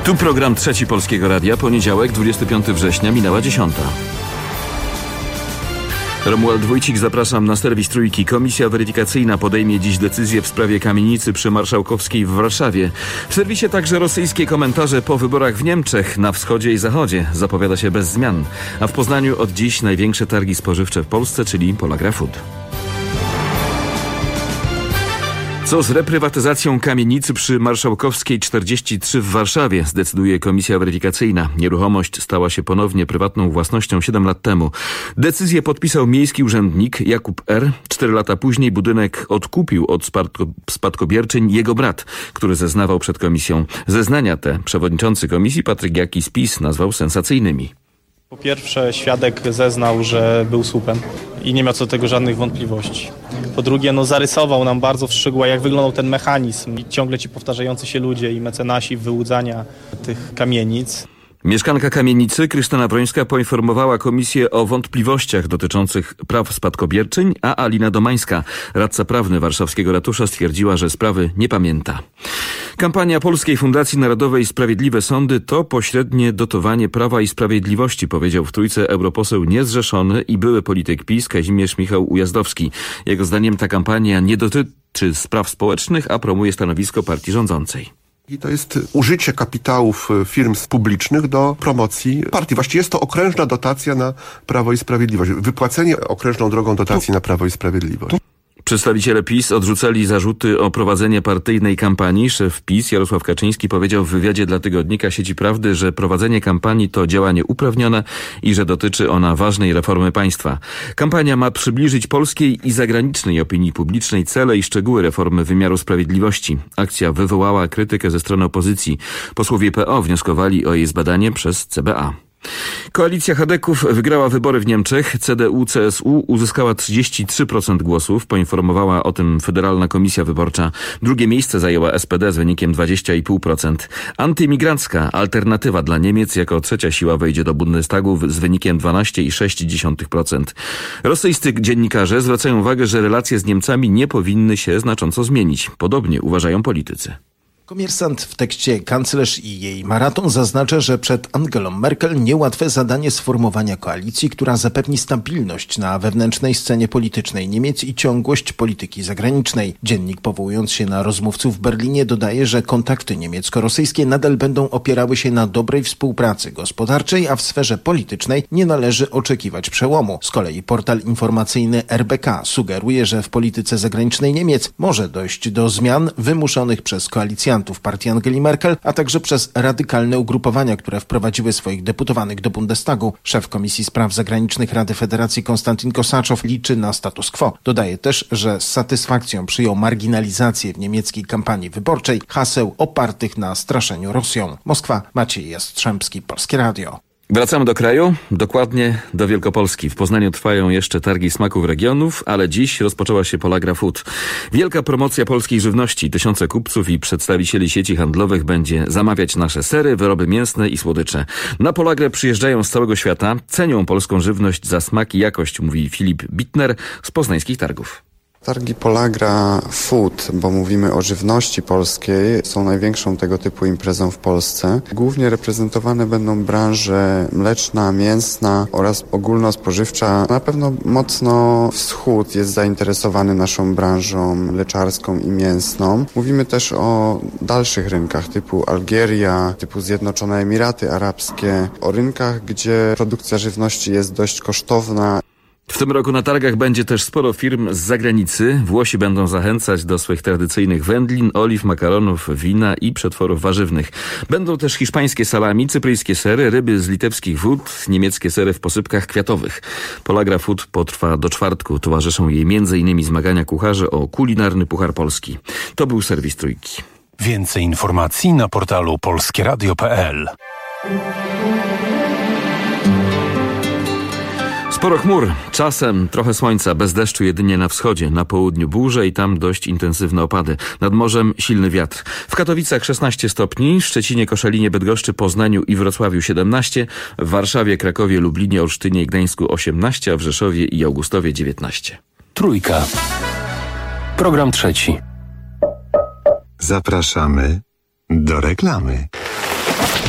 Tu program Trzeci Polskiego Radia, poniedziałek, 25 września, minęła 10. Romuald Wójcik, zapraszam na serwis Trójki. Komisja weryfikacyjna podejmie dziś decyzję w sprawie kamienicy przy Marszałkowskiej w Warszawie. W serwisie także rosyjskie komentarze po wyborach w Niemczech, na wschodzie i zachodzie. Zapowiada się bez zmian. A w Poznaniu od dziś największe targi spożywcze w Polsce, czyli Polagra Food. Co z reprywatyzacją kamienicy przy Marszałkowskiej 43 w Warszawie, zdecyduje komisja weryfikacyjna. Nieruchomość stała się ponownie prywatną własnością 7 lat temu. Decyzję podpisał miejski urzędnik Jakub R. 4 lata później budynek odkupił od spadkobierczyń jego brat, który zeznawał przed komisją. Zeznania te przewodniczący komisji Patryk Jaki z PiS nazwał sensacyjnymi. Po pierwsze, świadek zeznał, że był słupem i nie miał co do tego żadnych wątpliwości. Po drugie, zarysował nam bardzo w szczegółach, jak wyglądał ten mechanizm i ciągle ci powtarzający się ludzie i mecenasi wyłudzania tych kamienic. Mieszkanka kamienicy Krystyna Brońska poinformowała komisję o wątpliwościach dotyczących praw spadkobierczyń, a Alina Domańska, radca prawny warszawskiego ratusza, stwierdziła, że sprawy nie pamięta. Kampania Polskiej Fundacji Narodowej Sprawiedliwe Sądy to pośrednie dotowanie Prawa i Sprawiedliwości, powiedział w Trójce europoseł niezrzeszony i były polityk PiS Kazimierz Michał Ujazdowski. Jego zdaniem ta kampania nie dotyczy spraw społecznych, a promuje stanowisko partii rządzącej. I to jest użycie kapitałów firm publicznych do promocji partii. Właściwie jest to okrężna dotacja na Prawo i Sprawiedliwość. Wypłacenie okrężną drogą dotacji na Prawo i Sprawiedliwość. Przedstawiciele PiS odrzucali zarzuty o prowadzenie partyjnej kampanii. Szef PiS Jarosław Kaczyński powiedział w wywiadzie dla tygodnika Sieci Prawdy, że prowadzenie kampanii to działanie uprawnione i że dotyczy ona ważnej reformy państwa. Kampania ma przybliżyć polskiej i zagranicznej opinii publicznej cele i szczegóły reformy wymiaru sprawiedliwości. Akcja wywołała krytykę ze strony opozycji. Posłowie PO wnioskowali o jej zbadanie przez CBA. Koalicja chadeków wygrała wybory w Niemczech. CDU-CSU uzyskała 33% głosów. Poinformowała o tym Federalna Komisja Wyborcza. Drugie miejsce zajęła SPD z wynikiem 20,5%. Antyimigrancka Alternatywa dla Niemiec jako trzecia siła wejdzie do Bundestagu z wynikiem 12,6%. Rosyjscy dziennikarze zwracają uwagę, że relacje z Niemcami nie powinny się znacząco zmienić. Podobnie uważają politycy. Komersant w tekście Kanclerz i jej maraton zaznacza, że przed Angelą Merkel niełatwe zadanie sformowania koalicji, która zapewni stabilność na wewnętrznej scenie politycznej Niemiec i ciągłość polityki zagranicznej. Dziennik, powołując się na rozmówców w Berlinie, dodaje, że kontakty niemiecko-rosyjskie nadal będą opierały się na dobrej współpracy gospodarczej, a w sferze politycznej nie należy oczekiwać przełomu. Z kolei portal informacyjny RBK sugeruje, że w polityce zagranicznej Niemiec może dojść do zmian wymuszonych przez koalicjantów partii Angeli Merkel, a także przez radykalne ugrupowania, które wprowadziły swoich deputowanych do Bundestagu. Szef Komisji Spraw Zagranicznych Rady Federacji Konstantin Kosaczow liczy na status quo. Dodaje też, że z satysfakcją przyjął marginalizację w niemieckiej kampanii wyborczej haseł opartych na straszeniu Rosją. Moskwa, Maciej Jastrzębski, Polskie Radio. Wracamy do kraju, dokładnie do Wielkopolski. W Poznaniu trwają jeszcze targi smaków regionów, ale dziś rozpoczęła się Polagra Food. Wielka promocja polskiej żywności. Tysiące kupców i przedstawicieli sieci handlowych będzie zamawiać nasze sery, wyroby mięsne i słodycze. Na Polagrę przyjeżdżają z całego świata, cenią polską żywność za smak i jakość, mówi Filip Bittner z poznańskich targów. Targi Polagra Food, bo mówimy o żywności polskiej, są największą tego typu imprezą w Polsce. Głównie reprezentowane będą branże mleczna, mięsna oraz ogólnospożywcza. Na pewno mocno wschód jest zainteresowany naszą branżą mleczarską i mięsną. Mówimy też o dalszych rynkach typu Algieria, typu Zjednoczone Emiraty Arabskie, o rynkach, gdzie produkcja żywności jest dość kosztowna. W tym roku na targach będzie też sporo firm z zagranicy. Włosi będą zachęcać do swych tradycyjnych wędlin, oliw, makaronów, wina i przetworów warzywnych. Będą też hiszpańskie salami, cypryjskie sery, ryby z litewskich wód, niemieckie sery w posypkach kwiatowych. Polagra Food potrwa do czwartku. Towarzyszą jej m.in. zmagania kucharzy o kulinarny Puchar Polski. To był serwis Trójki. Więcej informacji na portalu polskieradio.pl. Sporo chmur, czasem trochę słońca, bez deszczu jedynie na wschodzie, na południu burze i tam dość intensywne opady. Nad morzem silny wiatr. W Katowicach 16 stopni, Szczecinie, Koszalinie, Bydgoszczy, Poznaniu i Wrocławiu 17, w Warszawie, Krakowie, Lublinie, Olsztynie i Gdańsku 18, a w Rzeszowie i Augustowie 19. Trójka. Program trzeci. Zapraszamy do reklamy.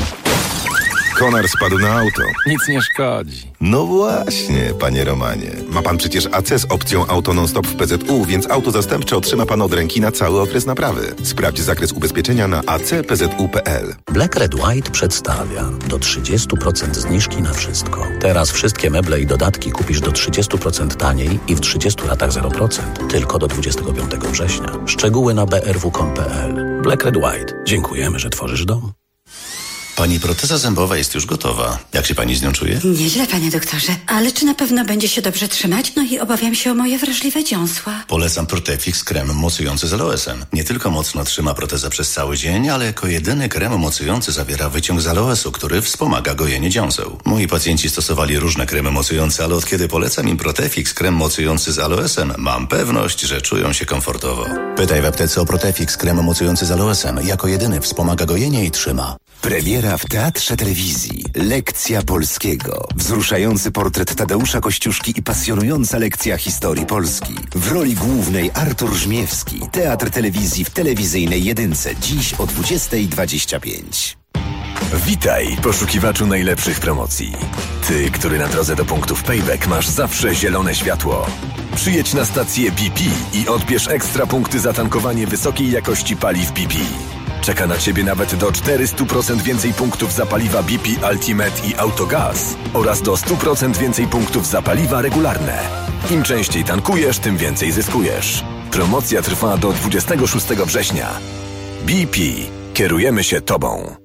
Konar spadł na auto. Nic nie szkodzi. No właśnie, panie Romanie. Ma pan przecież AC z opcją auto non-stop w PZU, więc auto zastępcze otrzyma pan od ręki na cały okres naprawy. Sprawdź zakres ubezpieczenia na acpzu.pl. Black Red White przedstawia do 30% zniżki na wszystko. Teraz wszystkie meble i dodatki kupisz do 30% taniej i w 30 latach 0%. Tylko do 25 września. Szczegóły na brw.com.pl. Black Red White. Dziękujemy, że tworzysz dom. Pani proteza zębowa jest już gotowa. Jak się pani z nią czuje? Nieźle, panie doktorze. Ale czy na pewno będzie się dobrze trzymać? No i obawiam się o moje wrażliwe dziąsła. Polecam Protefix krem mocujący z aloesem. Nie tylko mocno trzyma protezę przez cały dzień, ale jako jedyny krem mocujący zawiera wyciąg z aloesu, który wspomaga gojenie dziąseł. Moi pacjenci stosowali różne kremy mocujące, ale od kiedy polecam im Protefix krem mocujący z aloesem, mam pewność, że czują się komfortowo. Pytaj w aptece o Protefix krem mocujący z aloesem. Jako jedyny wspomaga gojenie i trzyma. Premiera w Teatrze Telewizji. Lekcja polskiego. Wzruszający portret Tadeusza Kościuszki i pasjonująca lekcja historii Polski. W roli głównej Artur Żmiewski. Teatr Telewizji w telewizyjnej jedynce. Dziś o 20:25. Witaj, poszukiwaczu najlepszych promocji. Ty, który na drodze do punktów Payback masz zawsze zielone światło. Przyjedź na stację BP i odbierz ekstra punkty za tankowanie wysokiej jakości paliw BP. Czeka na Ciebie nawet do 400% więcej punktów za paliwa BP Ultimate i Autogaz oraz do 100% więcej punktów za paliwa regularne. Im częściej tankujesz, tym więcej zyskujesz. Promocja trwa do 26 września. BP. Kierujemy się Tobą.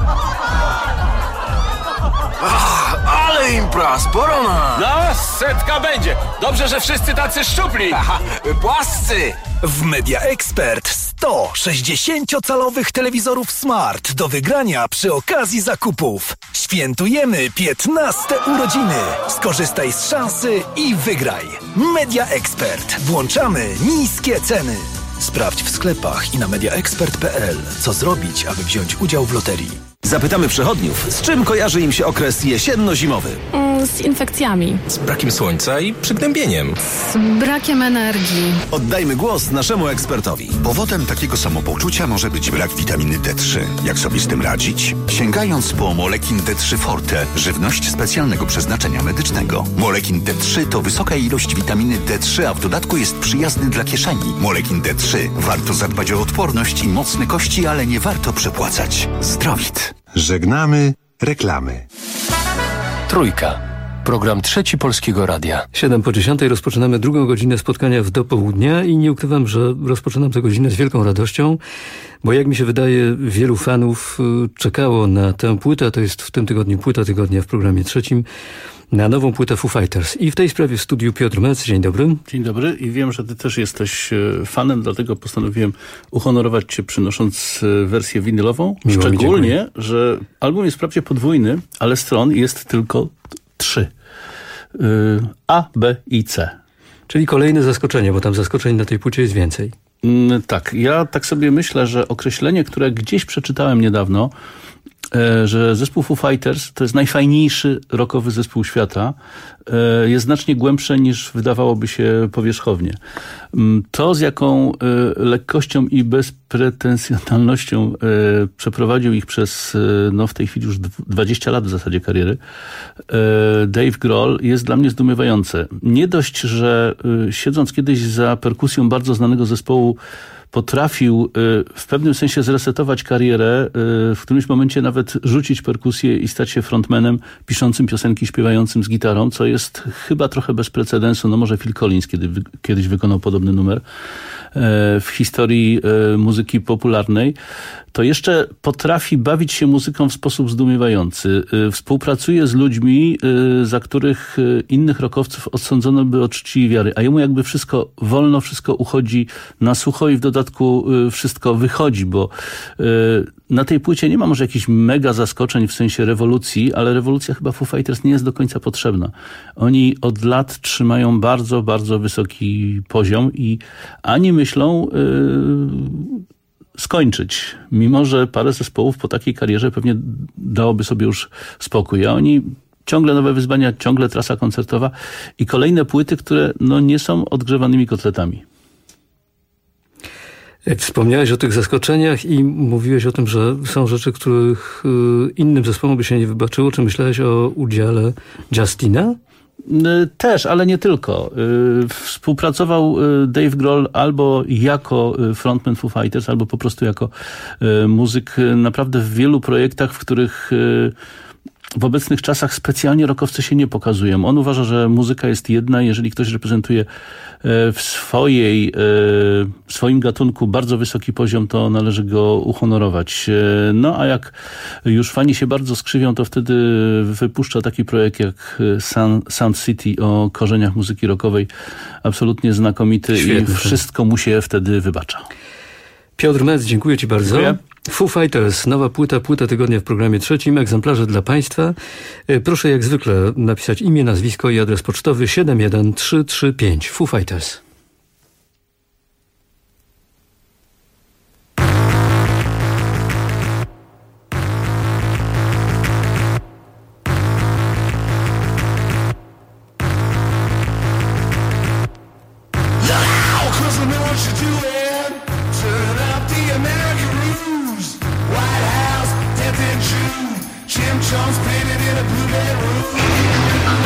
Ale impra, sporo ma! No, 100 będzie. Dobrze, że wszyscy tacy szczupli. Płascy! W Media Expert 100 60-calowych telewizorów Smart do wygrania przy okazji zakupów. Świętujemy 15 urodziny. Skorzystaj z szansy i wygraj. Media Expert. Włączamy niskie ceny. Sprawdź w sklepach i na mediaexpert.pl, co zrobić, aby wziąć udział w loterii. Zapytamy przechodniów, z czym kojarzy im się okres jesienno-zimowy? Z infekcjami. Z brakiem słońca i przygnębieniem. Z brakiem energii. Oddajmy głos naszemu ekspertowi. Powodem takiego samopoczucia może być brak witaminy D3. Jak sobie z tym radzić? Sięgając po Molekin D3 Forte, żywność specjalnego przeznaczenia medycznego. Molekin D3 to wysoka ilość witaminy D3, a w dodatku jest przyjazny dla kieszeni. Molekin D3. Warto zadbać o odporność i mocne kości, ale nie warto przepłacać. Zdrowit. Żegnamy reklamy. Trójka. Program Trzeci Polskiego Radia. 7:10 rozpoczynamy drugą godzinę spotkania w dopołudnia i nie ukrywam, że rozpoczynam tę godzinę z wielką radością, bo jak mi się wydaje, wielu fanów czekało na tę płytę, to jest w tym tygodniu płyta tygodnia w programie trzecim, na nową płytę Foo Fighters. I w tej sprawie w studiu Piotr Mec. Dzień dobry. Dzień dobry i wiem, że ty też jesteś fanem, dlatego postanowiłem uhonorować cię przynosząc wersję winylową. Miło, szczególnie, że album jest wprawdzie podwójny, ale stron jest tylko 3. A, B i C. Czyli kolejne zaskoczenie, bo tam zaskoczeń na tej płycie jest więcej. Tak, ja tak sobie myślę, że określenie, które gdzieś przeczytałem niedawno, że zespół Foo Fighters to jest najfajniejszy rockowy zespół świata, jest znacznie głębsze niż wydawałoby się powierzchownie. To, z jaką lekkością i bezpretensjonalnością przeprowadził ich przez, w tej chwili już 20 lat w zasadzie kariery, Dave Grohl, jest dla mnie zdumiewające. Nie dość, że siedząc kiedyś za perkusją bardzo znanego zespołu, potrafił w pewnym sensie zresetować karierę, w którymś momencie nawet rzucić perkusję i stać się frontmanem piszącym piosenki, śpiewającym z gitarą, co jest chyba trochę bez precedensu. Może Phil Collins kiedyś wykonał podobny numer w historii muzyki popularnej. To jeszcze potrafi bawić się muzyką w sposób zdumiewający. Współpracuje z ludźmi, za których innych rockowców odsądzono by od czci i wiary, a jemu jakby wszystko wolno, wszystko uchodzi na sucho i w dodatku wszystko wychodzi, bo na tej płycie nie ma może jakichś mega zaskoczeń w sensie rewolucji, ale rewolucja chyba Foo Fighters nie jest do końca potrzebna. Oni od lat trzymają bardzo, bardzo wysoki poziom i ani myślą skończyć, mimo że parę zespołów po takiej karierze pewnie dałoby sobie już spokój, a oni ciągle nowe wyzwania, ciągle trasa koncertowa i kolejne płyty, które nie są odgrzewanymi kotletami. Wspomniałeś o tych zaskoczeniach i mówiłeś o tym, że są rzeczy, których innym zespołom by się nie wybaczyło. Czy myślałeś o udziale Justina? Też, ale nie tylko. Współpracował Dave Grohl albo jako frontman Foo Fighters, albo po prostu jako muzyk naprawdę w wielu projektach, w których w obecnych czasach specjalnie rockowcy się nie pokazują. On uważa, że muzyka jest jedna. Jeżeli ktoś reprezentuje w swoim gatunku bardzo wysoki poziom, to należy go uhonorować. No a jak już fani się bardzo skrzywią, to wtedy wypuszcza taki projekt jak Sound City o korzeniach muzyki rockowej. Absolutnie znakomity. Świetny. I wszystko mu się wtedy wybacza. Piotr Metz, dziękuję Ci bardzo. Dziękuję. Foo Fighters, nowa płyta tygodnia w programie trzecim, egzemplarze dla Państwa. Proszę jak zwykle napisać imię, nazwisko i adres pocztowy 71335. Foo Fighters. Chum's painted in a blue bedroom.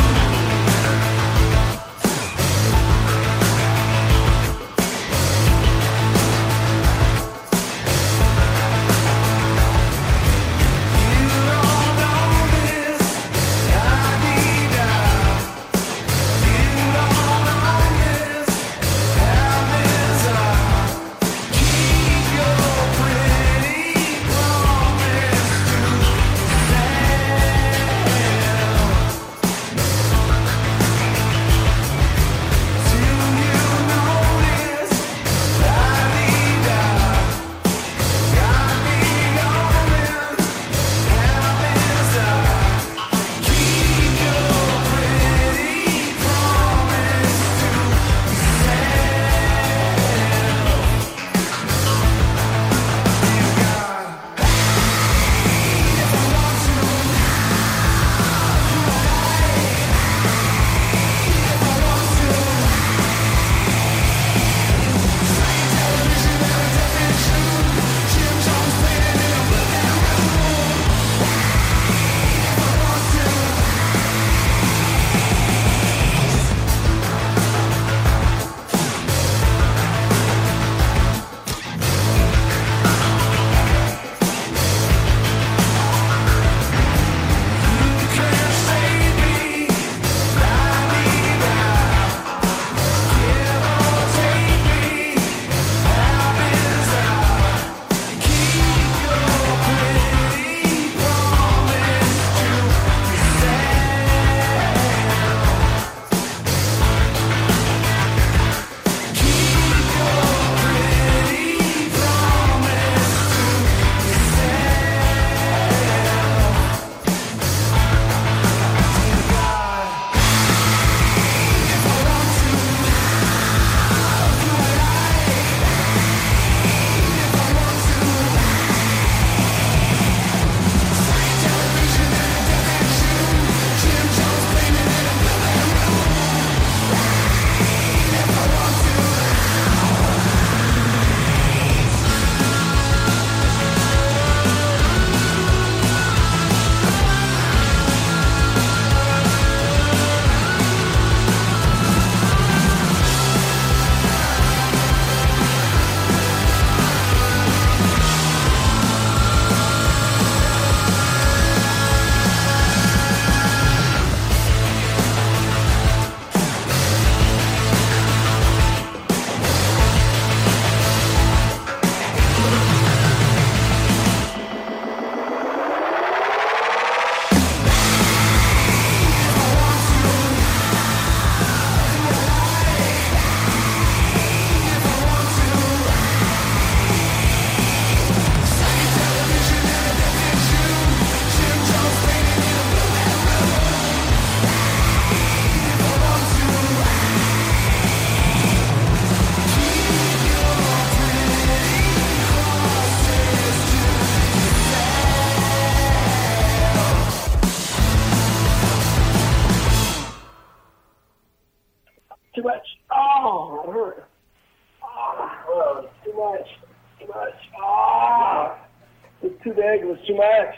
too big. It was too much.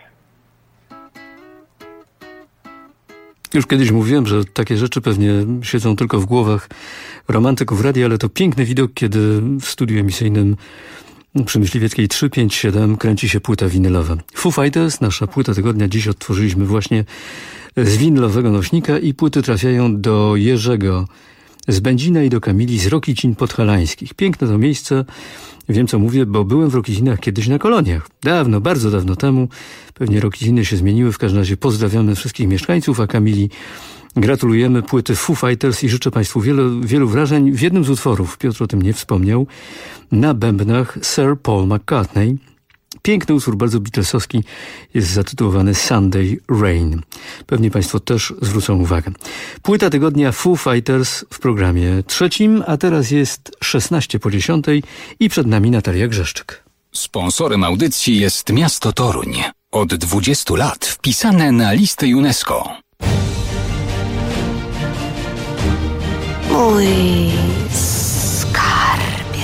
Już kiedyś mówiłem, że takie rzeczy pewnie siedzą tylko w głowach romantyków radia, ale to piękny widok, kiedy w studiu emisyjnym przy Myśliwieckiej 357 kręci się płyta winylowa. Foo Fighters, nasza płyta tygodnia, dziś odtworzyliśmy właśnie z winylowego nośnika i płyty trafiają do Jerzego z Będzina i do Kamili z Rokicin Podhalańskich. Piękne to miejsce, wiem co mówię, bo byłem w Rokicinach kiedyś na koloniach. Dawno, bardzo dawno temu. Pewnie Rokiciny się zmieniły, w każdym razie pozdrawiamy wszystkich mieszkańców, a Kamili gratulujemy płyty Foo Fighters i życzę Państwu wielu wrażeń. W jednym z utworów, Piotr o tym nie wspomniał, na bębnach Sir Paul McCartney. Piękny utwór, bardzo Beatlesowski, jest zatytułowany Sunday Rain. Pewnie Państwo też zwrócą uwagę. Płyta tygodnia Foo Fighters w programie trzecim, a teraz jest 16:10 i przed nami Natalia Grzeszczyk. Sponsorem audycji jest miasto Toruń. Od 20 lat wpisane na listę UNESCO. Mój skarbie.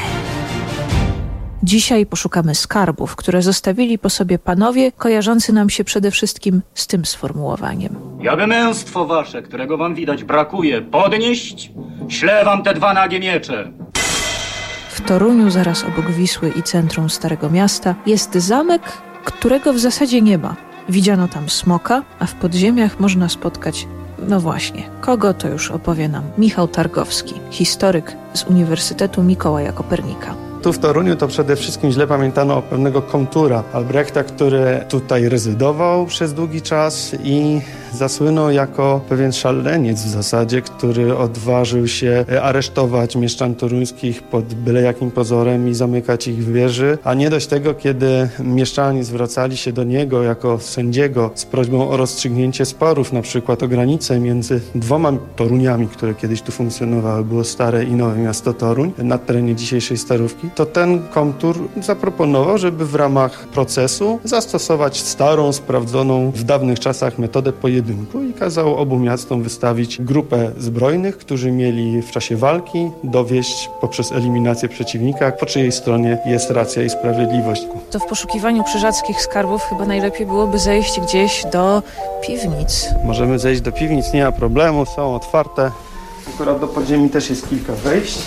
Dzisiaj poszukamy skarbów, które zostawili po sobie panowie, kojarzący nam się przede wszystkim z tym sformułowaniem. Jaby męstwo wasze, którego wam widać brakuje, podnieść, ślę wam te dwa nagie miecze. W Toruniu, zaraz obok Wisły i centrum Starego Miasta, jest zamek, którego w zasadzie nie ma. Widziano tam smoka, a w podziemiach można spotkać, no właśnie, kogo to już opowie nam Michał Targowski, historyk z Uniwersytetu Mikołaja Kopernika. Tu w Toruniu to przede wszystkim źle pamiętano o pewnego komtura Albrechta, który tutaj rezydował przez długi czas i zasłynął jako pewien szaleniec w zasadzie, który odważył się aresztować mieszczan toruńskich pod byle jakim pozorem i zamykać ich w wieży. A nie dość tego, kiedy mieszczanie zwracali się do niego jako sędziego z prośbą o rozstrzygnięcie sporów, na przykład o granicę między dwoma Toruniami, które kiedyś tu funkcjonowały, było Stare i Nowe Miasto Toruń, na terenie dzisiejszej Starówki, to ten komtur zaproponował, żeby w ramach procesu zastosować starą, sprawdzoną w dawnych czasach metodę pojedynku i kazał obu miastom wystawić grupę zbrojnych, którzy mieli w czasie walki dowieść poprzez eliminację przeciwnika, po czyjej stronie jest racja i sprawiedliwość. To w poszukiwaniu krzyżackich skarbów chyba najlepiej byłoby zejść gdzieś do piwnic. Możemy zejść do piwnic, nie ma problemu, są otwarte. Akurat do podziemi też jest kilka wejść.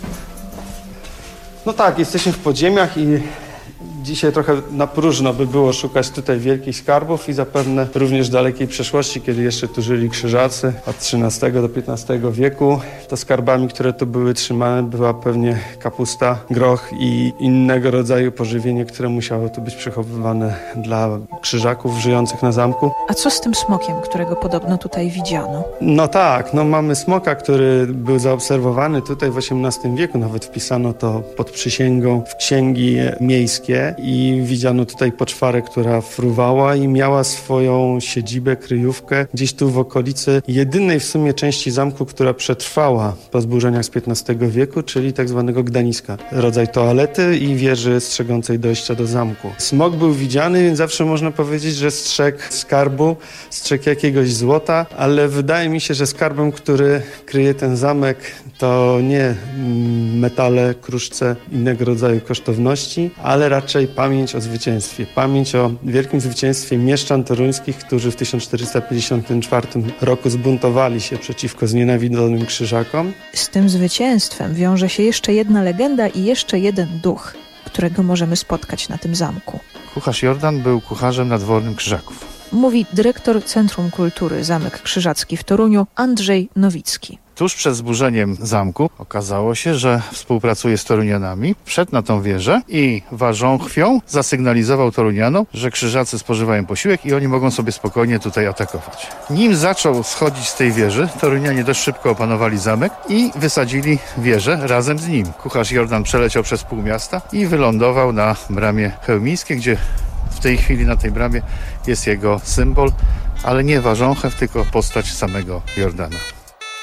No tak, jesteśmy w podziemiach i dzisiaj trochę na próżno by było szukać tutaj wielkich skarbów i zapewne również w dalekiej przeszłości, kiedy jeszcze tu żyli krzyżacy od XIII do XV wieku. To skarbami, które tu były trzymane, była pewnie kapusta, groch i innego rodzaju pożywienie, które musiało tu być przechowywane dla krzyżaków żyjących na zamku. A co z tym smokiem, którego podobno tutaj widziano? No tak, mamy smoka, który był zaobserwowany tutaj w XVIII wieku, nawet wpisano to pod przysięgą w księgi miejskie. I widziano tutaj poczwarę, która fruwała i miała swoją siedzibę, kryjówkę gdzieś tu w okolicy jedynej w sumie części zamku, która przetrwała po zburzeniach z XV wieku, czyli tak zwanego Gdaniska. Rodzaj toalety i wieży strzegącej dojścia do zamku. Smok był widziany, więc zawsze można powiedzieć, że strzegł skarbu, strzegł jakiegoś złota, ale wydaje mi się, że skarbem, który kryje ten zamek, to nie metale, kruszce, innego rodzaju kosztowności, ale raczej pamięć o zwycięstwie. Pamięć o wielkim zwycięstwie mieszczan toruńskich, którzy w 1454 roku zbuntowali się przeciwko znienawidzonym krzyżakom. Z tym zwycięstwem wiąże się jeszcze jedna legenda i jeszcze jeden duch, którego możemy spotkać na tym zamku. Kucharz Jordan był kucharzem nadwornym krzyżaków. Mówi dyrektor Centrum Kultury Zamek Krzyżacki w Toruniu Andrzej Nowicki. Tuż przed zburzeniem zamku okazało się, że współpracuje z Torunianami, wszedł na tą wieżę i warząchwią zasygnalizował Torunianom, że krzyżacy spożywają posiłek i oni mogą sobie spokojnie tutaj atakować. Nim zaczął schodzić z tej wieży, Torunianie dość szybko opanowali zamek i wysadzili wieżę razem z nim. Kucharz Jordan przeleciał przez pół miasta i wylądował na bramie chełmińskiej, gdzie w tej chwili na tej bramie jest jego symbol, ale nie warząchew, tylko postać samego Jordana.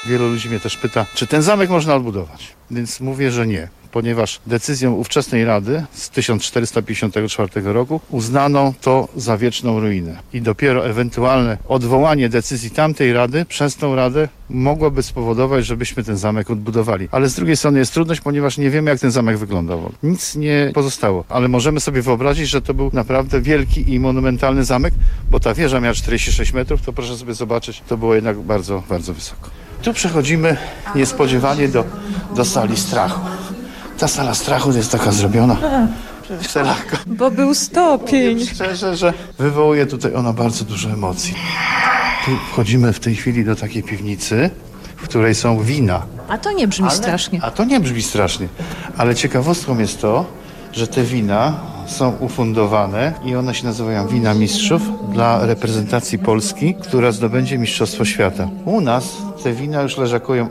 Wielu ludzi mnie też pyta, czy ten zamek można odbudować. Więc mówię, że nie, ponieważ decyzją ówczesnej Rady z 1454 roku uznano to za wieczną ruinę. I dopiero ewentualne odwołanie decyzji tamtej Rady przez tą Radę mogłoby spowodować, żebyśmy ten zamek odbudowali. Ale z drugiej strony jest trudność, ponieważ nie wiemy, jak ten zamek wyglądał. Nic nie pozostało, ale możemy sobie wyobrazić, że to był naprawdę wielki i monumentalny zamek, bo ta wieża miała 46 metrów, to proszę sobie zobaczyć, to było jednak bardzo, bardzo wysoko. Tu przechodzimy niespodziewanie do sali strachu. Ta sala strachu jest taka zrobiona wszelako. Bo był stopień. Szczerze, że wywołuje tutaj ona bardzo dużo emocji. Tu wchodzimy w tej chwili do takiej piwnicy, w której są wina. A to nie brzmi strasznie. A to nie brzmi strasznie. Ale ciekawostką jest to, że te wina są ufundowane i one się nazywają wina mistrzów dla reprezentacji Polski, która zdobędzie Mistrzostwo Świata. U nas te wina już leżakują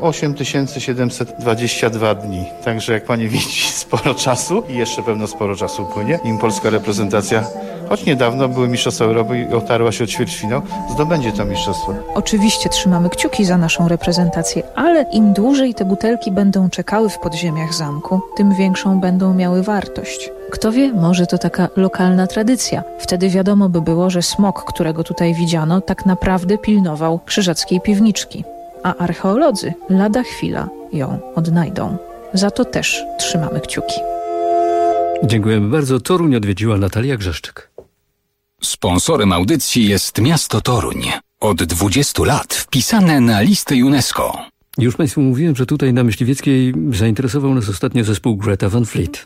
8722 dni. Także jak pani widzi, sporo czasu i jeszcze pewno sporo czasu upłynie, nim polska reprezentacja, choć niedawno były Mistrzostwa Europy i otarła się od ćwierćfinał, zdobędzie to mistrzostwo. Oczywiście trzymamy kciuki za naszą reprezentację, ale im dłużej te butelki będą czekały w podziemiach zamku, tym większą będą miały wartość. Kto wie, może to taka lokalna tradycja. Wtedy wiadomo by było, że smok, którego tutaj widziano, tak naprawdę pilnował krzyżackiej piwniczki. A archeolodzy lada chwila ją odnajdą. Za to też trzymamy kciuki. Dziękujemy bardzo. Toruń odwiedziła Natalia Grzeszczyk. Sponsorem audycji jest miasto Toruń. Od 20 lat wpisane na listę UNESCO. Już Państwu mówiłem, że tutaj na Myśliwieckiej zainteresował nas ostatnio zespół Greta Van Fleet.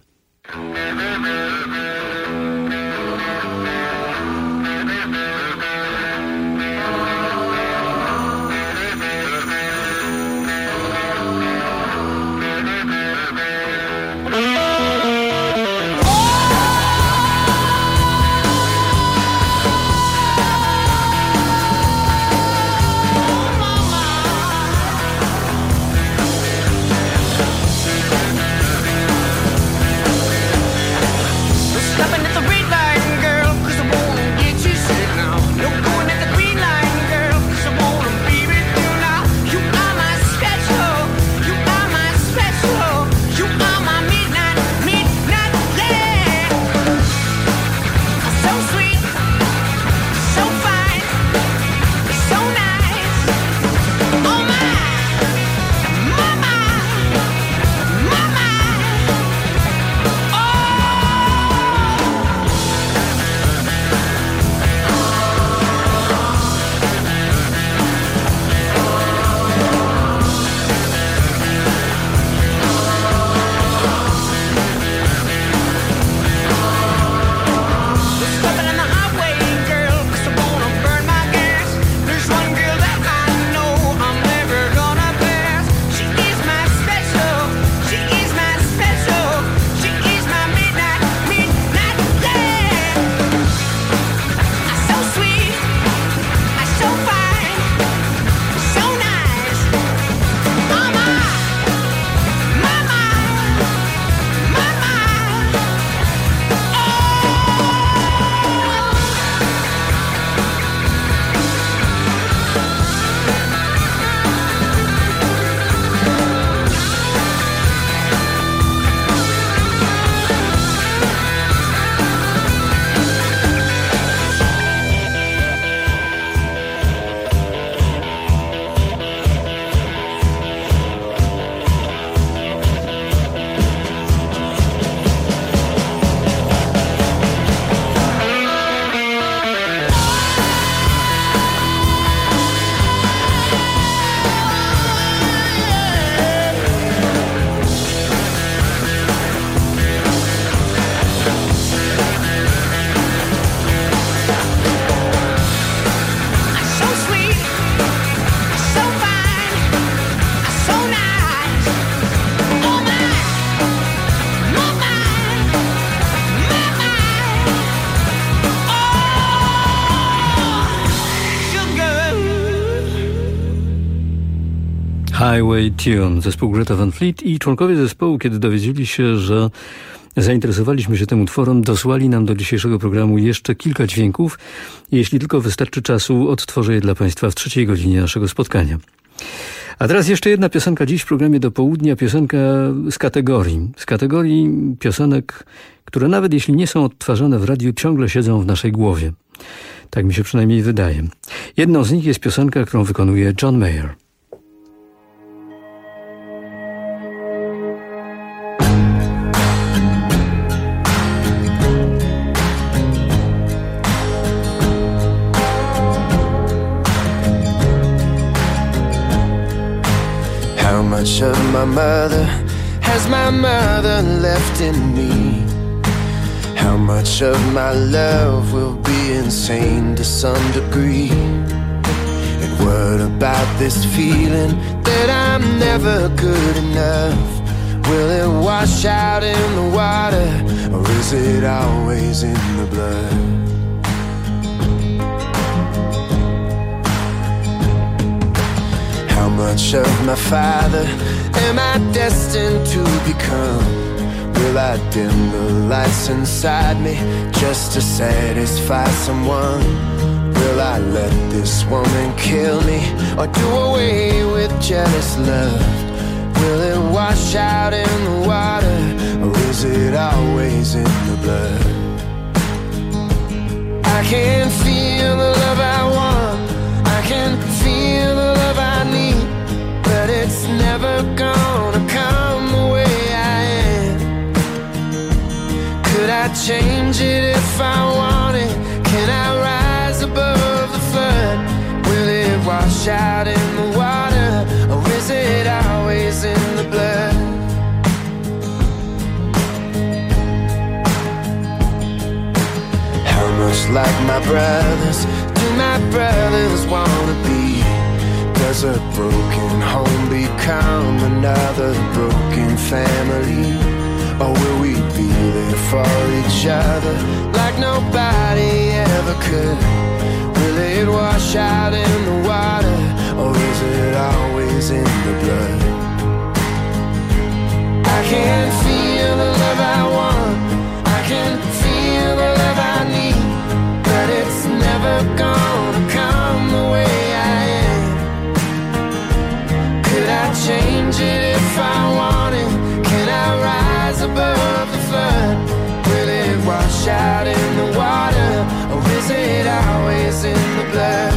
Highway Tune, zespół Greta Van Fleet i członkowie zespołu, kiedy dowiedzieli się, że zainteresowaliśmy się tym utworem, dosłali nam do dzisiejszego programu jeszcze kilka dźwięków. Jeśli tylko wystarczy czasu, odtworzę je dla Państwa w 3. godzinie naszego spotkania. A teraz jeszcze jedna piosenka dziś w programie Do Południa, piosenka z kategorii piosenek, które nawet jeśli nie są odtwarzane w radiu, ciągle siedzą w naszej głowie. Tak mi się przynajmniej wydaje. Jedną z nich jest piosenka, którą wykonuje John Mayer. How much of my mother has my mother left in me? How much of my love will be insane to some degree? And what about this feeling that I'm never good enough? Will it wash out in the water, or is it always in the blood? How much of my father am I destined to become? Will I dim the lights inside me just to satisfy someone? Will I let this woman kill me or do away with jealous love? Will it wash out in the water, or is it always in the blood? I can feel the love I want, I can feel the love I need, but it's never gonna come the way I am. Could I change it if I wanted? Can I rise above the flood? Will it wash out in the water, or is it always in the blood? How much like my brothers do my brothers wanna be? Does a broken home become another broken family? Or will we be there for each other like nobody ever could? Will it wash out in the water, or is it always in the blood? I can feel the love I want, I can feel the love I need, but it's never gonna come the way I am. Could I change it if I wanted? Can I rise above the flood? Will it wash out in the water, or is it always in the blood?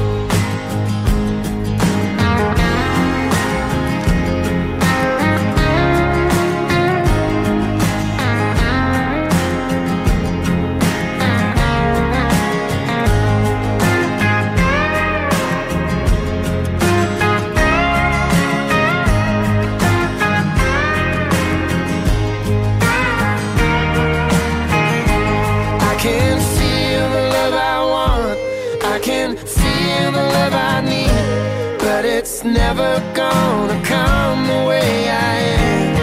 It's never gonna come the way I am.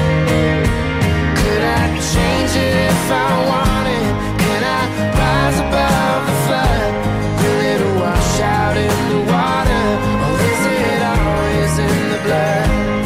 Could I change it if I wanted? Can I rise above the flood? Will it wash out in the water, or is it always in the blood?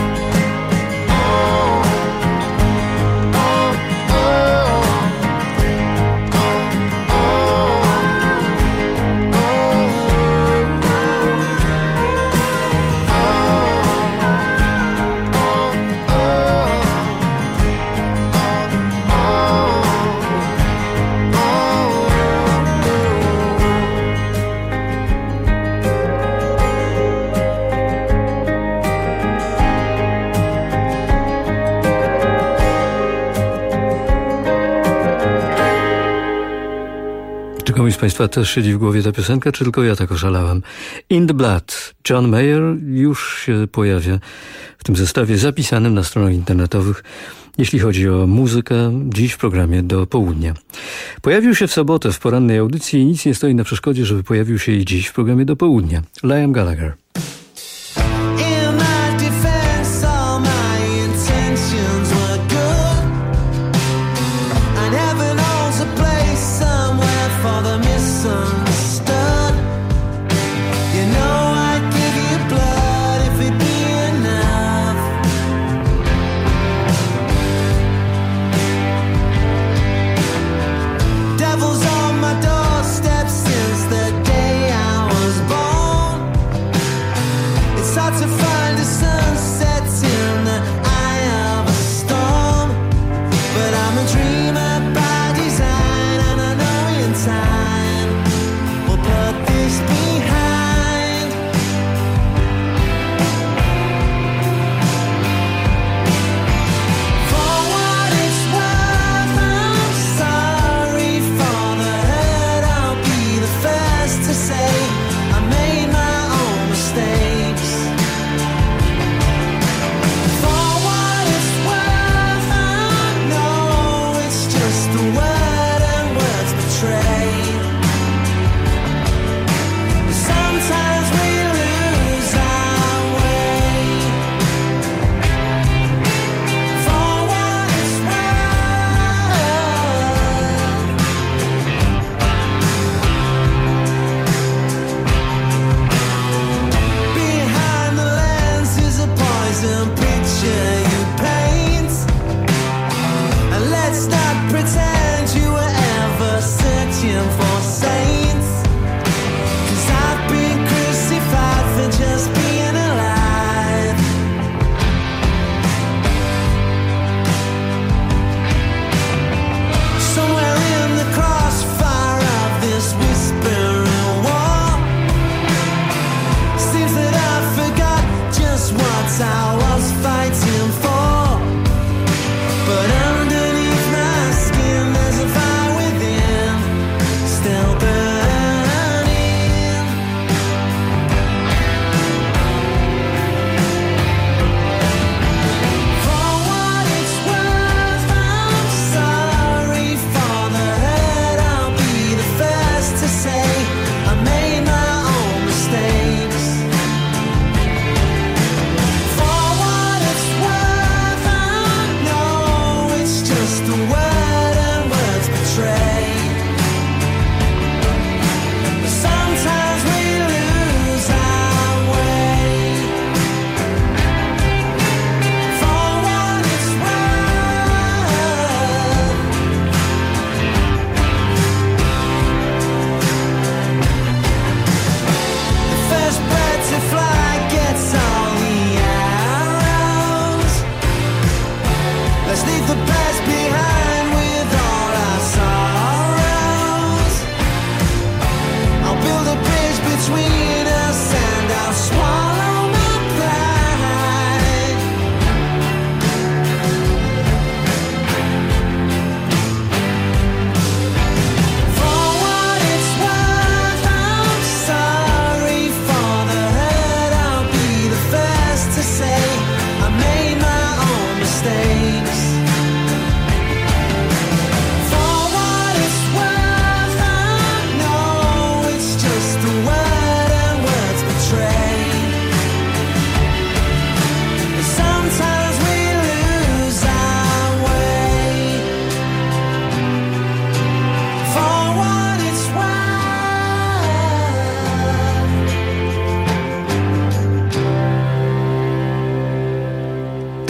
Czy komuś z Państwa też siedzi w głowie ta piosenka, czy tylko ja tak oszalałem? In the Blood. John Mayer już się pojawia w tym zestawie zapisanym na stronach internetowych, jeśli chodzi o muzykę, dziś w programie Do Południa. Pojawił się w sobotę w porannej audycji i nic nie stoi na przeszkodzie, żeby pojawił się i dziś w programie Do Południa. Liam Gallagher. Devil's on my doorstep since the day I was born.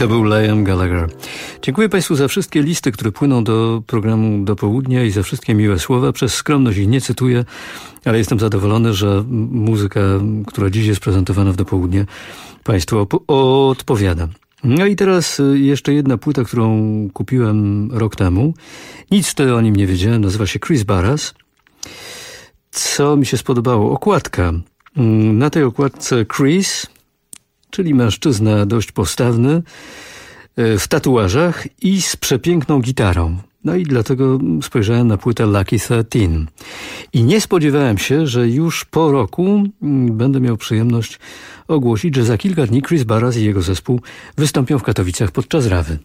To był Liam Gallagher. Dziękuję Państwu za wszystkie listy, które płyną do programu Do Południa i za wszystkie miłe słowa. Przez skromność ich nie cytuję, ale jestem zadowolony, że muzyka, która dziś jest prezentowana w Do Południa, Państwu odpowiada. No i teraz jeszcze jedna płyta, którą kupiłem rok temu. Nic wtedy o nim nie wiedziałem. Nazywa się Chris Barras. Co mi się spodobało? Okładka. Na tej okładce Chris, czyli mężczyzna dość postawny, w tatuażach i z przepiękną gitarą. No i dlatego spojrzałem na płytę Lucky 13. I nie spodziewałem się, że już po roku będę miał przyjemność ogłosić, że za kilka dni Chris Barras i jego zespół wystąpią w Katowicach podczas Rawy.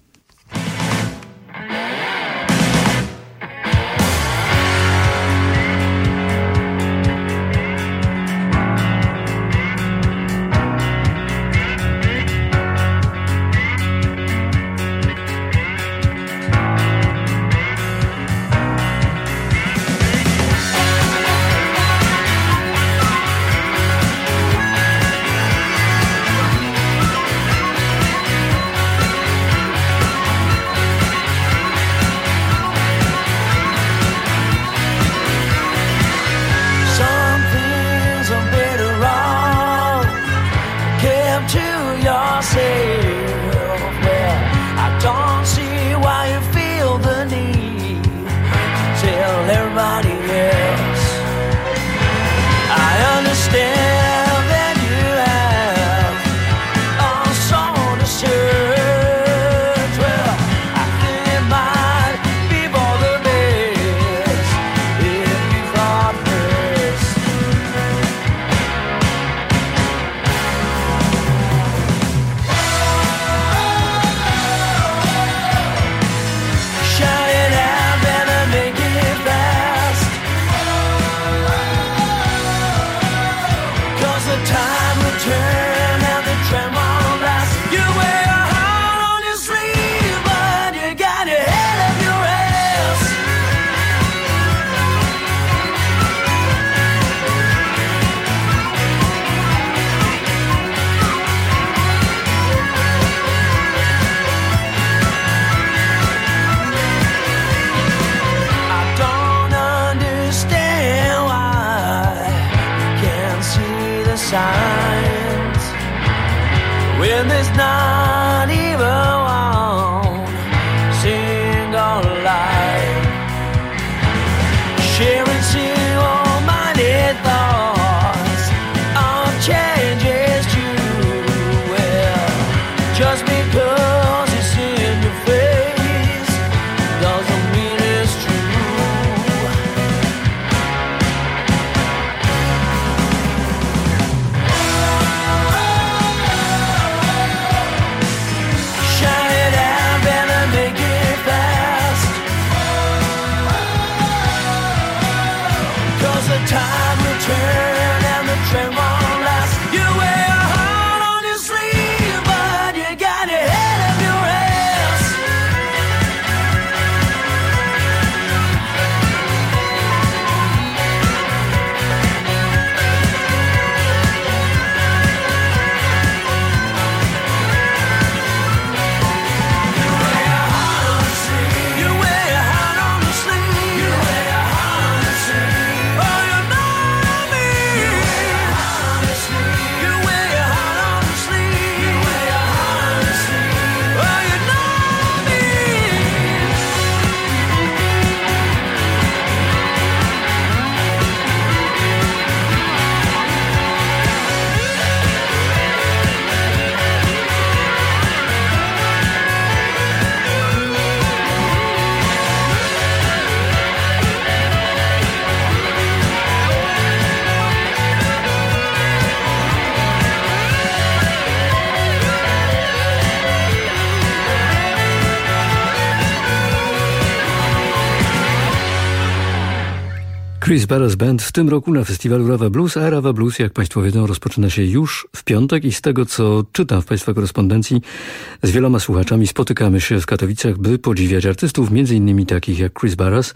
Chris Barras Band w tym roku na festiwalu Rawa Blues, a Rawa Blues, jak Państwo wiedzą, rozpoczyna się już w piątek i z tego, co czytam w Państwa korespondencji, z wieloma słuchaczami spotykamy się w Katowicach, by podziwiać artystów, między innymi takich jak Chris Barras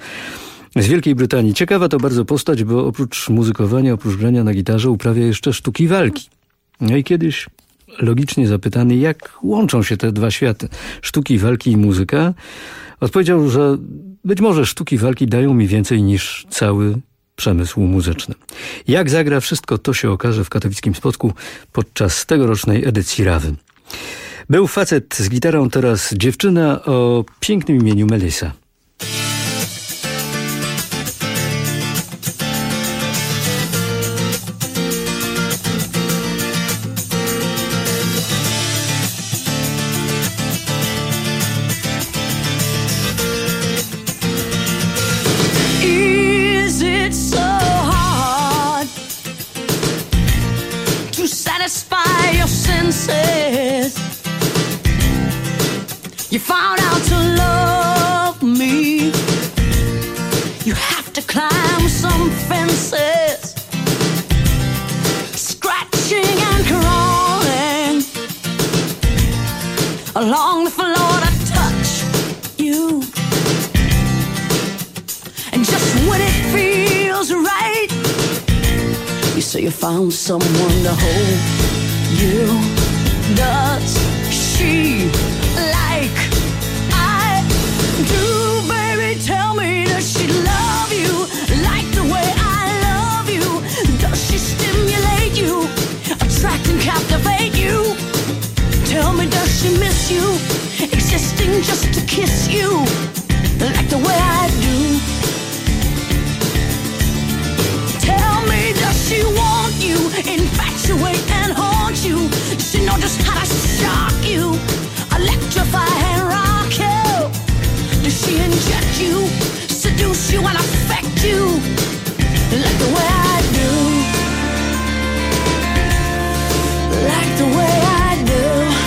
z Wielkiej Brytanii. Ciekawa to bardzo postać, bo oprócz muzykowania, oprócz grania na gitarze uprawia jeszcze sztuki walki. No i kiedyś logicznie zapytany, jak łączą się te dwa światy, sztuki walki i muzyka, odpowiedział, że być może sztuki walki dają mi więcej niż cały przemysł muzyczny. Jak zagra wszystko, to się okaże w katowickim Spodku podczas tegorocznej edycji Rawy. Był facet z gitarą, teraz dziewczyna o pięknym imieniu Melissa. You found out to love me. You have to climb some fences, scratching and crawling along the floor to touch you. And just when it feels right, you say you found someone to hold you. Does she like I do, baby? Tell me, does she love you like the way I love you? Does she stimulate you, attract and captivate you? Tell me, does she miss you, existing just to kiss you like the way I do? Tell me, does she want you, infatuate and haunt you? Does she know just how to shock you, electrify and rock you? Does she inject you, seduce you and affect you like the way I do? Like the way I do.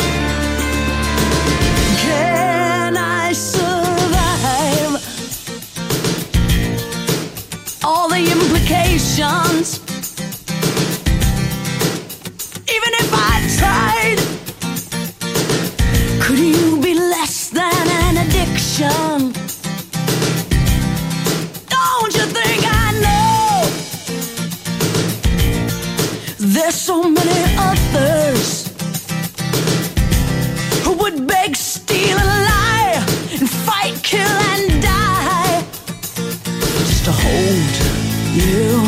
Can I survive all the implications? Even if I tried, could you be less than an addiction? Don't you think I know there's so many others who would beg, steal and lie and fight, kill and die just to hold you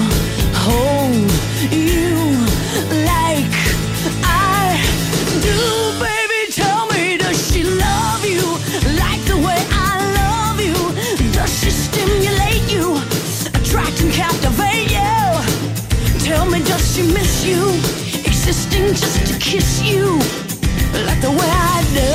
like I do, baby. Tell me, does she love you like the way I love you? Does she stimulate you, attract and captivate you? Tell me, does she miss you, existing just to kiss you like the way I do?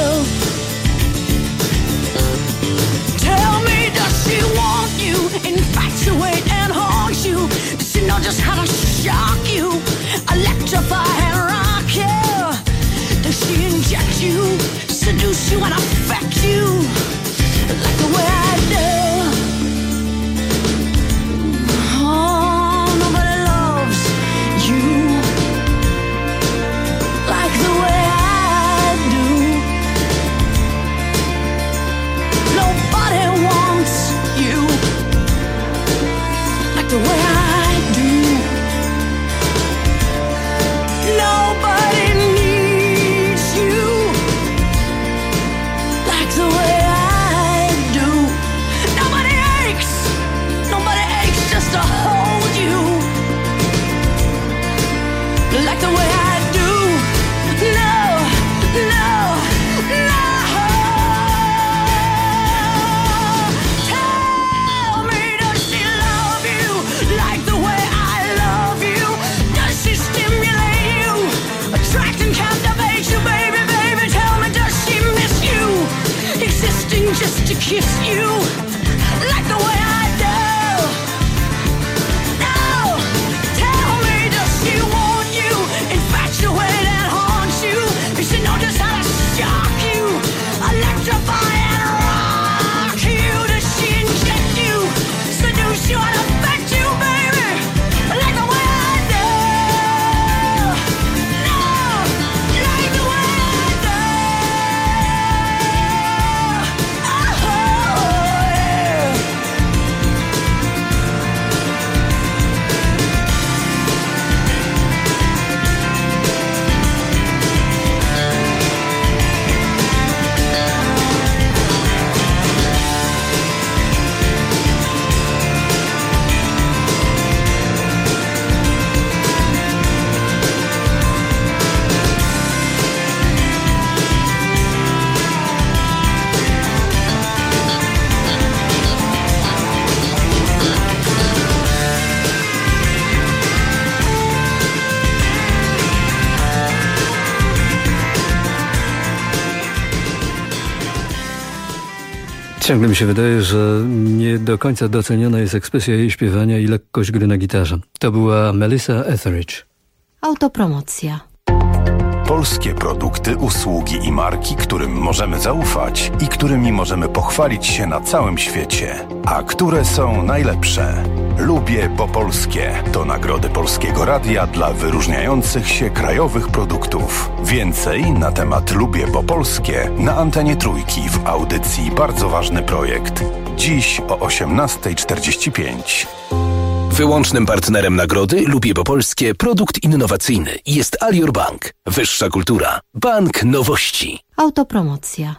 Tell me, does she want you, infatuate and haunt you? Does she know just how to shock you, electrify and rock you? Does she inject you, seduce you and affect you like the way I do? Oh, nobody loves you like the way I do. Nobody wants you like the way I do. Nobody needs you like the way I do. Nobody aches just to hold you like the way I do. No, no, no. Tell me, does she love you like the way I love you? Does she stimulate you, attract and captivate you, baby, baby? Tell me, does she miss you, existing just to kiss you like the way I do? No, tell me, does she want you, infatuate and haunt you? Does she know just how to shock you, electrify and rock you? Does she inject you, seduce you and affect you, baby, like the way I do? No, like the way I do. Oh. Ciągle mi się wydaje, że nie do końca doceniona jest ekspresja jej śpiewania i lekkość gry na gitarze. To była Melissa Etheridge. Autopromocja. Polskie produkty, usługi i marki, którym możemy zaufać i którymi możemy pochwalić się na całym świecie. A które są najlepsze? Lubię po polskie. To nagrody Polskiego Radia dla wyróżniających się krajowych produktów. Więcej na temat Lubię po polskie na antenie Trójki w audycji Bardzo Ważny Projekt. Dziś o 18:45. Wyłącznym partnerem nagrody Lubię po polskie produkt innowacyjny jest Alior Bank. Wyższa kultura. Bank nowości. Autopromocja.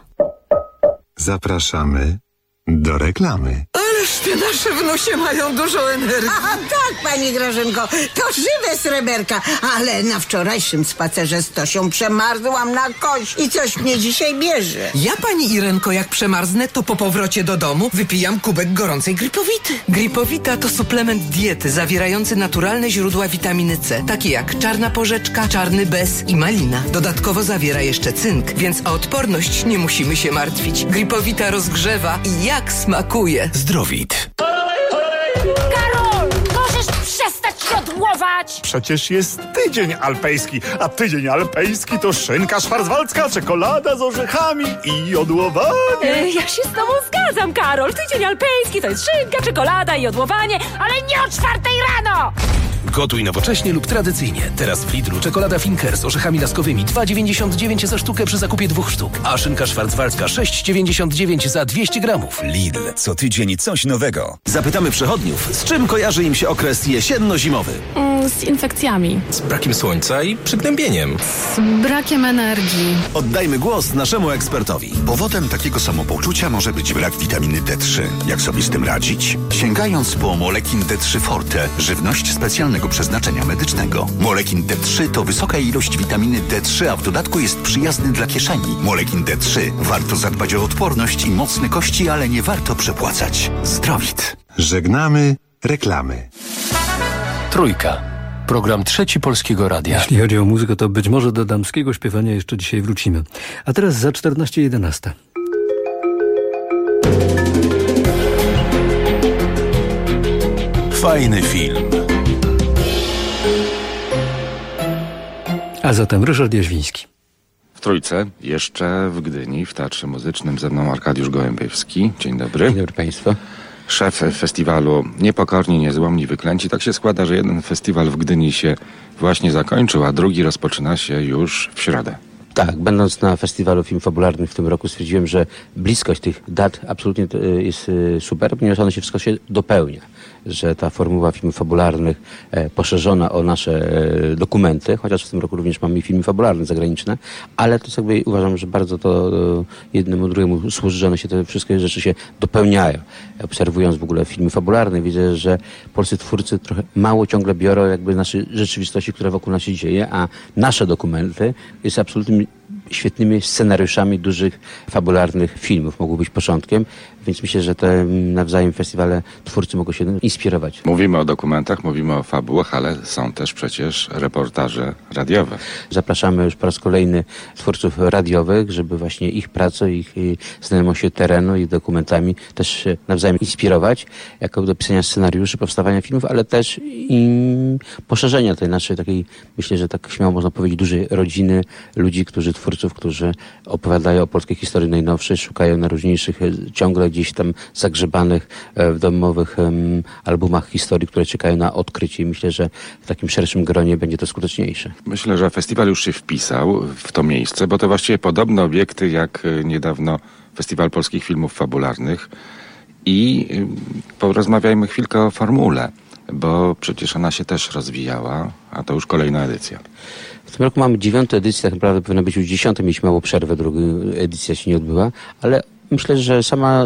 Zapraszamy do reklamy. Ależ te nasze wnusie mają dużo energii. A tak, pani Grażynko, to żywe sreberka, ale na wczorajszym spacerze z Tosią przemarzłam na kość i coś mnie dzisiaj bierze. Ja, pani Irenko, jak przemarzę, to po powrocie do domu wypijam kubek gorącej Gripowity. Gripowita to suplement diety zawierający naturalne źródła witaminy C, takie jak czarna porzeczka, czarny bez i malina. Dodatkowo zawiera jeszcze cynk, więc o odporność nie musimy się martwić. Gripowita rozgrzewa i jak smakuje. Zdrowit. Karol, możesz przestać się odłować? Przecież jest tydzień alpejski, a tydzień alpejski to szynka szwarcwaldzka, czekolada z orzechami i odłowanie. Ja się z tobą zgadzam, Karol. Tydzień alpejski to jest szynka, czekolada i odłowanie, ale nie o 4 rano! Gotuj nowocześnie lub tradycyjnie. Teraz w Lidlu czekolada Finker z orzechami laskowymi 2,99 za sztukę przy zakupie 2 sztuk. A szynka szwarcwaldzka 6,99 za 200 gramów. Lidl. Co tydzień coś nowego. Zapytamy przechodniów, z czym kojarzy im się okres jesienno-zimowy. Z infekcjami. Z brakiem słońca i przygnębieniem. Z brakiem energii. Oddajmy głos naszemu ekspertowi. Powodem takiego samopoczucia może być brak witaminy D3. Jak sobie z tym radzić? Sięgając po Molekin D3 Forte, żywność specjalnego przeznaczenia medycznego. Molekin D3 to wysoka ilość witaminy D3, a w dodatku jest przyjazny dla kieszeni. Molekin D3. Warto zadbać o odporność i mocne kości, ale nie warto przepłacać. Zdrowit. Żegnamy reklamy. Trójka. Program Trzeci Polskiego Radia. Jeśli chodzi o muzykę, to być może do damskiego śpiewania jeszcze dzisiaj wrócimy. A teraz za 14:11. Fajny film. A zatem Ryszard Jaźwiński. W Trójce, jeszcze w Gdyni, w Teatrze Muzycznym, ze mną Arkadiusz Gołębiewski. Dzień dobry. Dzień dobry Państwu. Szef festiwalu Niepokorni, Niezłomni, Wyklęci. Tak się składa, że jeden festiwal w Gdyni się właśnie zakończył, a drugi rozpoczyna się już w środę. Tak, będąc na festiwalu film fabularny w tym roku, stwierdziłem, że bliskość tych dat absolutnie jest super, ponieważ ona się wszystko się dopełnia. Że ta formuła filmów fabularnych poszerzona o nasze dokumenty, chociaż w tym roku również mamy filmy fabularne zagraniczne, ale to jakby uważam, że bardzo to jednemu drugiemu służy, że one się te wszystkie rzeczy się dopełniają. Obserwując w ogóle filmy fabularne, widzę, że polscy twórcy trochę mało ciągle biorą jakby naszej rzeczywistości, która wokół nas się dzieje, a nasze dokumenty jest absolutnie świetnymi scenariuszami dużych, fabularnych filmów. Mogą być początkiem, więc myślę, że te nawzajem festiwale twórcy mogą się inspirować. Mówimy o dokumentach, mówimy o fabułach, ale są też przecież reportaże radiowe. Zapraszamy już po raz kolejny twórców radiowych, żeby właśnie ich pracę, ich znajomość terenu i dokumentami też się nawzajem inspirować, jako do pisania scenariuszy, powstawania filmów, ale też i poszerzenia tej naszej takiej, myślę, że tak śmiało można powiedzieć, dużej rodziny ludzi, twórców, którzy opowiadają o polskiej historii najnowszej, szukają najróżniejszych, ciągle gdzieś tam zagrzebanych w domowych albumach historii, które czekają na odkrycie i myślę, że w takim szerszym gronie będzie to skuteczniejsze. Myślę, że festiwal już się wpisał w to miejsce, bo to właściwie podobne obiekty jak niedawno Festiwal Polskich Filmów Fabularnych i porozmawiajmy chwilkę o formule, bo przecież ona się też rozwijała, a to już kolejna edycja. W tym roku mamy 9. edycję, tak naprawdę powinna być już 10. Mieliśmy małą przerwę, druga edycja się nie odbyła, ale myślę, że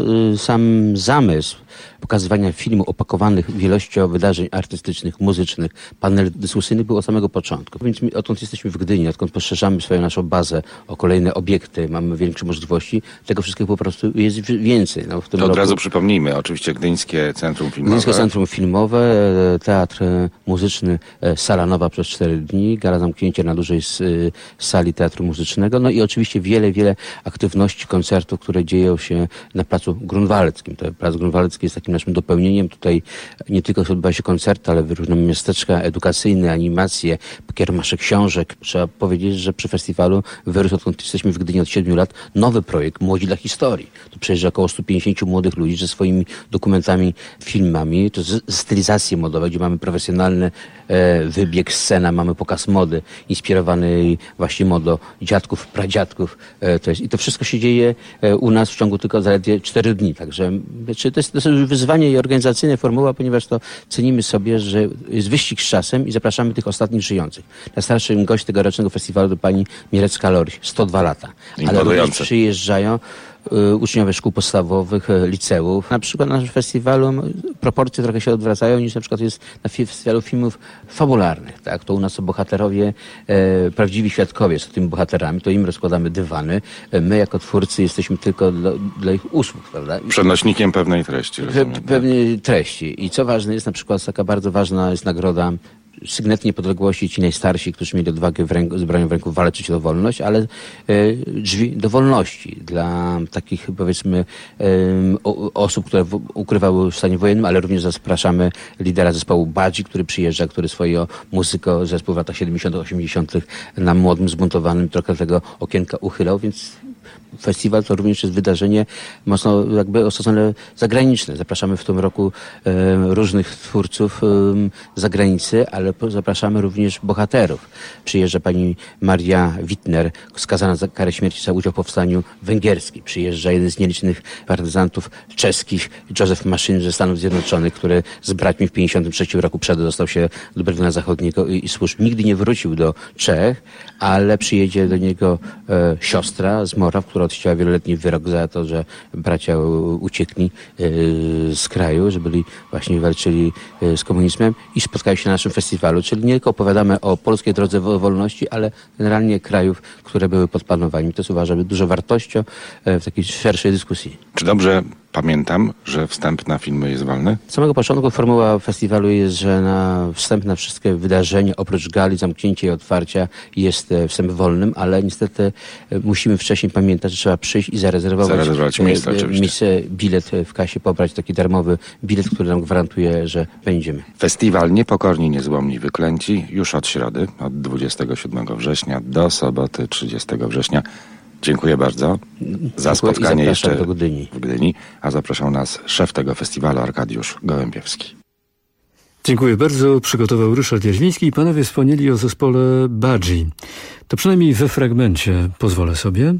sam zamysł pokazywania filmu opakowanych wielością wydarzeń artystycznych, muzycznych, panel dyskusyjny był od samego początku. Więc my odkąd jesteśmy w Gdyni, odkąd poszerzamy swoją naszą bazę o kolejne obiekty, mamy większe możliwości, tego wszystkiego po prostu jest więcej. No, w tym to od razu przypomnijmy, oczywiście Gdyńskie Centrum Filmowe. Gdyńskie Centrum Filmowe, Teatr Muzyczny Sala Nowa przez 4 dni, gala zamknięcia na dużej sali Teatru Muzycznego, no i oczywiście wiele aktywności, koncertów, które dzieją odbywają się na Placu Grunwaldzkim. Plac Grunwaldzki jest takim naszym dopełnieniem. Tutaj nie tylko odbywa się koncerty, ale różne miasteczka edukacyjne, animacje, kiermasze książek. Trzeba powiedzieć, że przy festiwalu wyrósł, odkąd jesteśmy w Gdyni od 7 lat, nowy projekt Młodzi dla Historii. Tu przyjeżdża około 150 młodych ludzi ze swoimi dokumentami, filmami. To stylizacje modowe, gdzie mamy profesjonalny wybieg, scena, mamy pokaz mody inspirowany właśnie modą dziadków, pradziadków. I to wszystko się dzieje u nas w ciągu tylko zaledwie 4 dni. Także to jest wyzwanie i organizacyjne formuła, ponieważ to cenimy sobie, że jest wyścig z czasem i zapraszamy tych ostatnich żyjących. Najstarszym gość tegorocznego festiwalu to pani Mielecka-Lorś, 102 lata. Ale również przyjeżdżają uczniowie szkół podstawowych, liceów. Na przykład na naszym festiwalu proporcje trochę się odwracają niż na przykład jest na festiwalu filmów fabularnych. Tak? To u nas są bohaterowie, prawdziwi świadkowie są tymi bohaterami, to im rozkładamy dywany. My jako twórcy jesteśmy tylko dla ich usług, prawda? Przenośnikiem pewnej treści. Pewnej treści. I co ważne jest, na przykład taka bardzo ważna jest nagroda Sygnet Niepodległości, ci najstarsi, którzy mieli odwagę z bronią w ręku walczyć o wolność, ale drzwi do wolności dla takich, powiedzmy, osób, które ukrywały w stanie wojennym, ale również zapraszamy lidera zespołu Badzi, który przyjeżdża, który swoją muzyką, zespół w latach 70., 80. na młodym, zbuntowanym trochę tego okienka uchylał, więc festiwal to również jest wydarzenie mocno jakby osadzone zagraniczne. Zapraszamy w tym roku różnych twórców z zagranicy, ale zapraszamy również bohaterów. Przyjeżdża pani Maria Wittner, skazana za karę śmierci za udział w powstaniu węgierskim. Przyjeżdża jeden z nielicznych partyzantów czeskich, Józef Maszyn ze Stanów Zjednoczonych, który z braćmi w 1953 roku przedostał się do Berlina Zachodniego i służb. Nigdy nie wrócił do Czech, ale przyjedzie do niego siostra z Moraw, która odcięła wieloletni wyrok za to, że bracia uciekli z kraju, że właśnie walczyli z komunizmem i spotkają się na naszym festiwalu. Czyli nie tylko opowiadamy o polskiej drodze wolności, ale generalnie krajów, które były pod panowaniem. To jest, uważam, dużo wartością w takiej szerszej dyskusji. Czy dobrze pamiętam, że wstęp na filmy jest wolny? Z samego początku formuła festiwalu jest, że na wstęp na wszystkie wydarzenia, oprócz gali, zamknięcia i otwarcia jest wstęp wolnym, ale niestety musimy wcześniej pamiętać, że trzeba przyjść i zarezerwować miejsce, bilet w kasie, pobrać taki darmowy bilet, który nam gwarantuje, że będziemy. Festiwal Niepokorni, Niezłomni, Wyklęci już od środy, od 27 września do soboty 30 września. Dziękuję bardzo za spotkanie jeszcze w Gdyni, a zapraszał nas szef tego festiwalu Arkadiusz Gołębiewski. Dziękuję bardzo. Przygotował Ryszard Jaźwiński i panowie wspomnieli o zespole Badzi. To przynajmniej we fragmencie pozwolę sobie.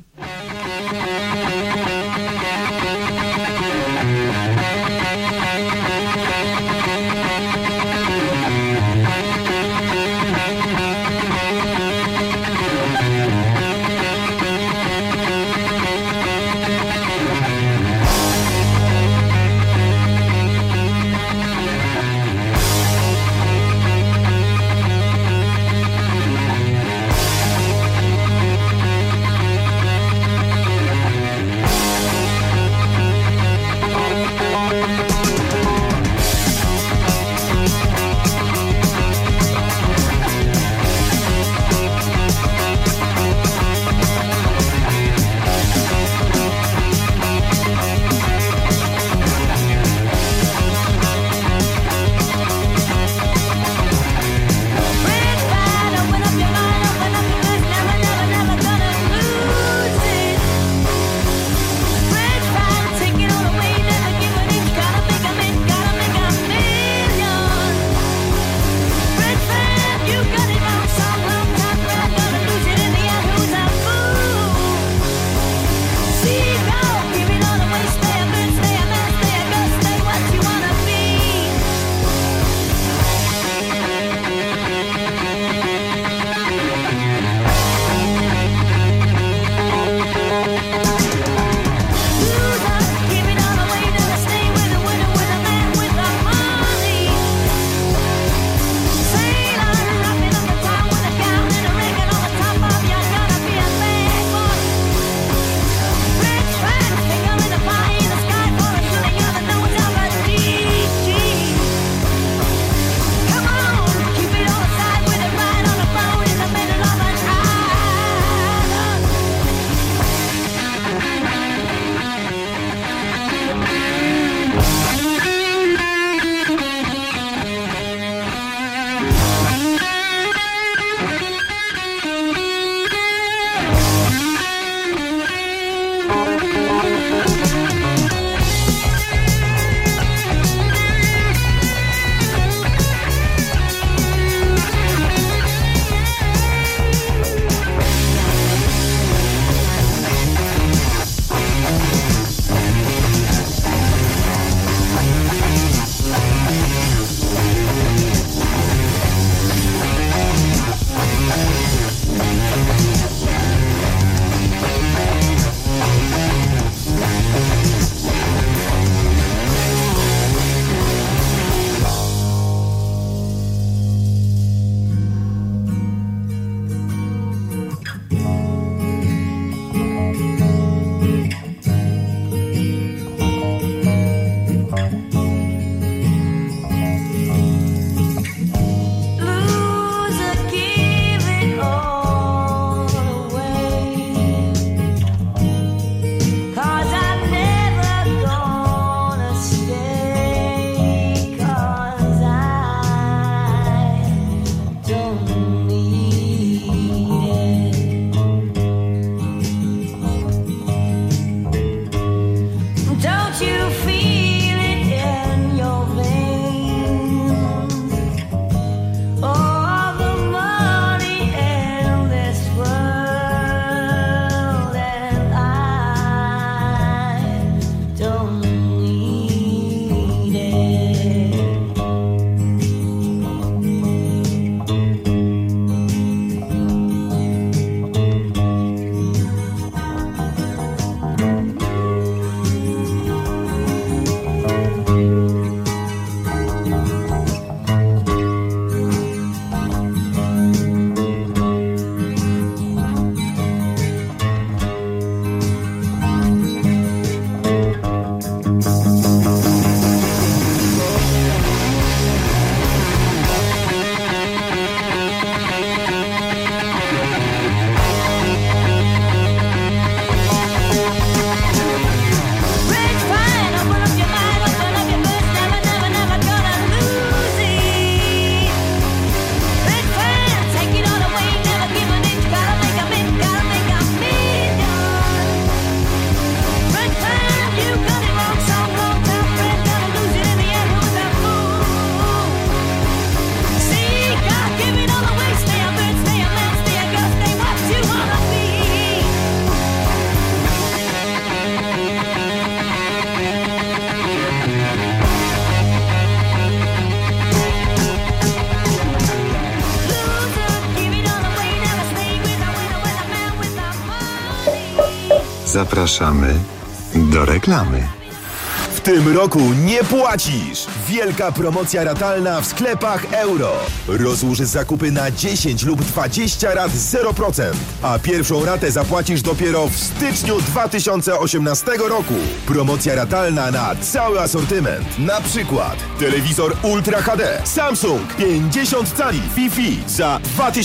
Zapraszamy do reklamy. W tym roku nie płacisz! Wielka promocja ratalna w sklepach Euro. Rozłóż zakupy na 10 lub 20 rat 0%, a pierwszą ratę zapłacisz dopiero w styczniu 2018 roku. Promocja ratalna na cały asortyment. Na przykład telewizor Ultra HD Samsung 50 cali Wi-Fi za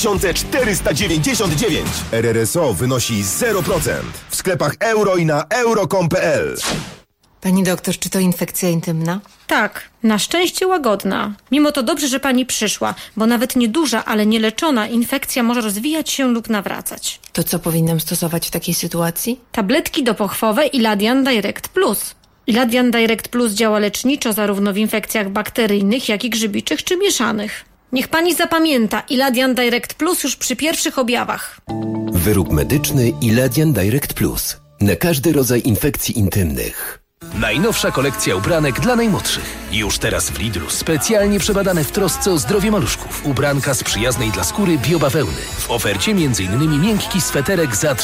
2499. RRSO wynosi 0%. W sklepach Euro i na euro.com.pl. Pani doktor, czy to infekcja intymna? Tak, na szczęście łagodna. Mimo to dobrze, że pani przyszła, bo nawet nieduża, ale nieleczona infekcja może rozwijać się lub nawracać. To co powinnam stosować w takiej sytuacji? Tabletki dopochwowe Iladian Direct Plus. Iladian Direct Plus działa leczniczo zarówno w infekcjach bakteryjnych, jak i grzybiczych czy mieszanych. Niech pani zapamięta, Iladian Direct Plus już przy pierwszych objawach. Wyrób medyczny Iladian Direct Plus. Na każdy rodzaj infekcji intymnych. Najnowsza kolekcja ubranek dla najmłodszych. Już teraz w Lidlu specjalnie przebadane w trosce o zdrowie maluszków. Ubranka z przyjaznej dla skóry biobawełny. W ofercie m.in. miękki sweterek za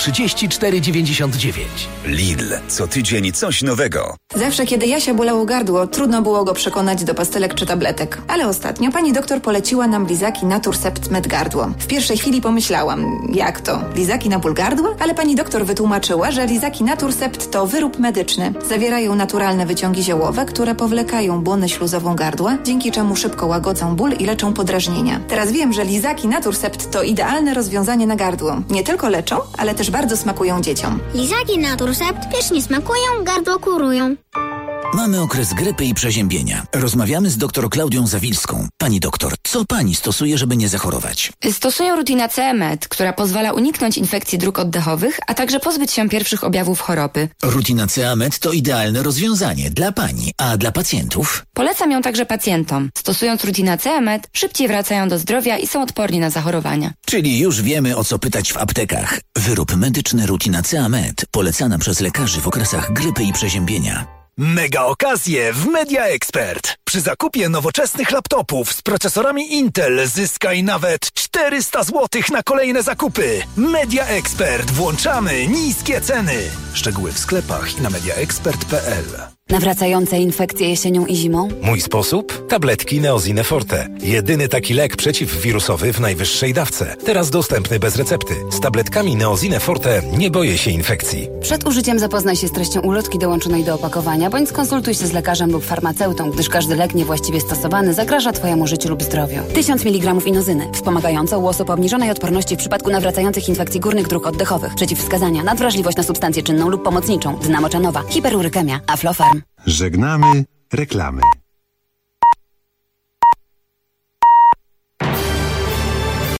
34,99. Lidl. Co tydzień coś nowego. Zawsze kiedy Jasia bolało gardło, trudno było go przekonać do pastelek czy tabletek. Ale ostatnio pani doktor poleciła nam lizaki Naturcept Med Gardło. W pierwszej chwili pomyślałam, jak to? Lizaki na ból gardła? Ale pani doktor wytłumaczyła, że lizaki Naturcept to wyrób medyczny. Zawierają naturalne wyciągi ziołowe, które powlekają błonę śluzową gardła, dzięki czemu szybko łagodzą ból i leczą podrażnienia. Teraz wiem, że lizaki Naturcept to idealne rozwiązanie na gardło. Nie tylko leczą, ale też bardzo smakują dzieciom. Lizaki Naturcept pysznie smakują, gardło kurują. Mamy okres grypy i przeziębienia. Rozmawiamy z dr Klaudią Zawilską. Pani doktor, co pani stosuje, żeby nie zachorować? Stosuję Rutinacea Med, która pozwala uniknąć infekcji dróg oddechowych, a także pozbyć się pierwszych objawów choroby. Rutinacea Med to idealne rozwiązanie dla pani, a dla pacjentów? Polecam ją także pacjentom. Stosując Rutinacea Med, szybciej wracają do zdrowia i są odporni na zachorowania. Czyli już wiemy, o co pytać w aptekach. Wyrób medyczny Rutinacea Med, polecana przez lekarzy w okresach grypy i przeziębienia. Mega okazje w Media Expert. Przy zakupie nowoczesnych laptopów z procesorami Intel zyskaj nawet 400 zł na kolejne zakupy. Media Expert. Włączamy niskie ceny. Szczegóły w sklepach i na mediaexpert.pl. Nawracające infekcje jesienią i zimą? Mój sposób? Tabletki Neosine Forte. Jedyny taki lek przeciwwirusowy w najwyższej dawce. Teraz dostępny bez recepty. Z tabletkami Neosine Forte nie boję się infekcji. Przed użyciem zapoznaj się z treścią ulotki dołączonej do opakowania, bądź skonsultuj się z lekarzem lub farmaceutą, gdyż każdy lek niewłaściwie stosowany zagraża Twojemu życiu lub zdrowiu. 1000 mg inozyny. Wspomagająca u osób o obniżonej odporności w przypadku nawracających infekcji górnych dróg oddechowych. Przeciwwskazania: nadwrażliwość na substancję czynną lub pomocniczą, dna moczanowa, hiperurykemia, Aflofarm. Żegnamy reklamy.